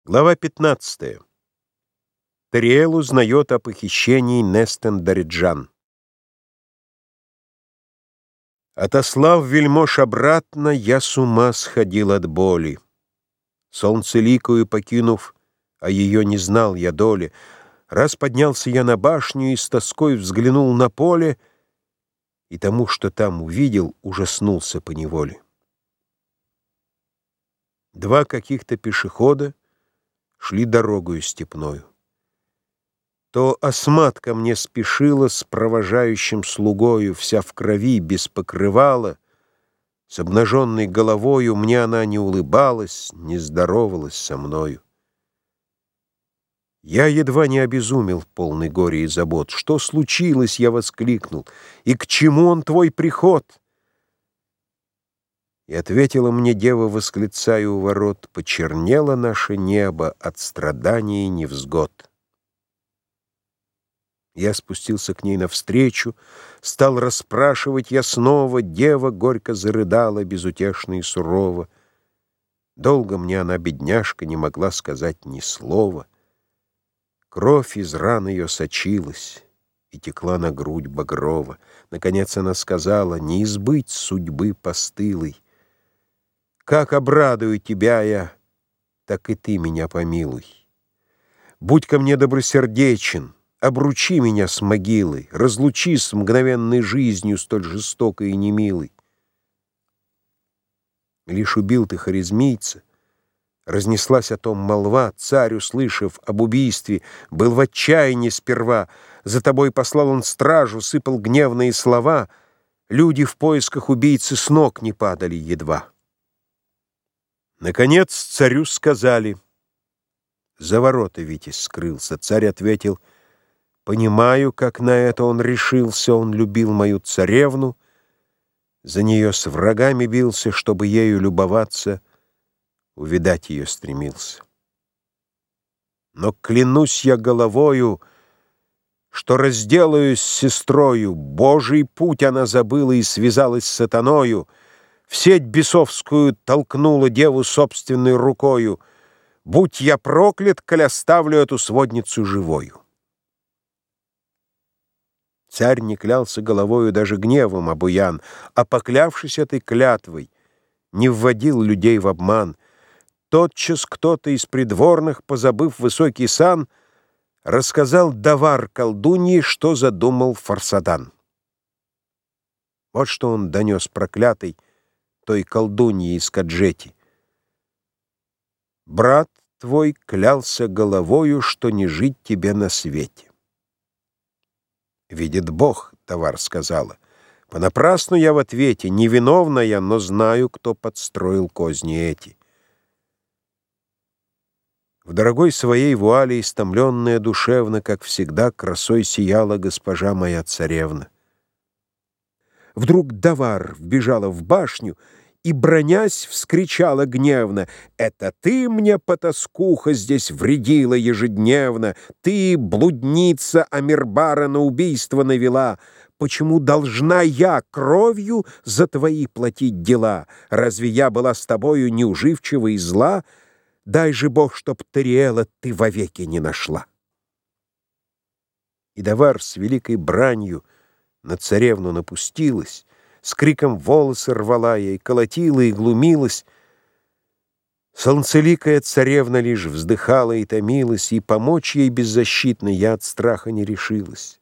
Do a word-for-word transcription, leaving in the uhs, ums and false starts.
Глава пятнадцатая. Тариэл узнает о похищении Нестен-Дариджан. Отослав вельмож обратно, я с ума сходил от боли. Солнцеликую покинув, а ее не знал я доли, раз поднялся я на башню и с тоской взглянул на поле, и тому, что там увидел, ужаснулся поневоле. Два каких-то пешехода шли дорогою степною. То Асмат ко мне спешила с провожающим слугою, вся в крови, без покрывала, с обнаженной головою, мне она не улыбалась, не здоровалась со мною. Я едва не обезумел, полный горя и забот. «Что случилось?» — я воскликнул. «И к чему он твой приход?» И ответила мне дева, восклицая у ворот: «Почернело наше небо от страданий и невзгод». Я спустился к ней навстречу, стал расспрашивать я снова. Дева горько зарыдала, безутешно и сурово. Долго мне она, бедняжка, не могла сказать ни слова. Кровь из ран ее сочилась и текла на грудь багрово. Наконец она сказала: «Не избыть судьбы постылой. Как обрадую тебя я, так и ты меня помилуй. Будь ко мне добросердечен, обручи меня с могилой, разлучи с мгновенной жизнью, столь жестокой и немилой. Лишь убил ты харизмийца, разнеслась о том молва, царь, услышав об убийстве, был в отчаянии сперва, за тобой послал он стражу, сыпал гневные слова, люди в поисках убийцы с ног не падали едва». Наконец царю сказали: «За ворота Витязь скрылся». Царь ответил: «Понимаю, как на это он решился. Он любил мою царевну, за нее с врагами бился, чтобы ею любоваться, увидать ее стремился. Но клянусь я головою, что разделаюсь с сестрою. Божий путь она забыла и связалась с сатаною, в сеть бесовскую толкнула деву собственной рукою. Будь я проклят, коль оставлю эту сводницу живою». Царь не клялся головою даже гневом обуян, а, поклявшись этой клятвой, не вводил людей в обман. Тотчас кто-то из придворных, позабыв высокий сан, рассказал давар колдуньи, что задумал Фарсадан. Вот что он донес проклятый той колдуньи из Каджети: «Брат твой клялся головою, что не жить тебе на свете». «Видит Бог, — товар сказала, — понапрасну я в ответе, невиновна я, но знаю, кто подстроил козни эти». В дорогой своей вуале, истомленная душевно, как всегда, красой сияла госпожа моя царевна. Вдруг давар вбежала в башню и, бронясь, вскричала гневно: «Это ты мне, потаскуха, здесь вредила ежедневно? Ты, блудница, Амирбара на убийство навела. Почему должна я кровью за твои платить дела? Разве я была с тобою неуживчива и зла? Дай же Бог, чтоб Тариэла ты вовеки не нашла». И давар с великой бранью на царевну напустилась, с криком волосы рвала ей, колотила и глумилась. Солнцеликая царевна лишь вздыхала и томилась, и помочь ей беззащитной я от страха не решилась.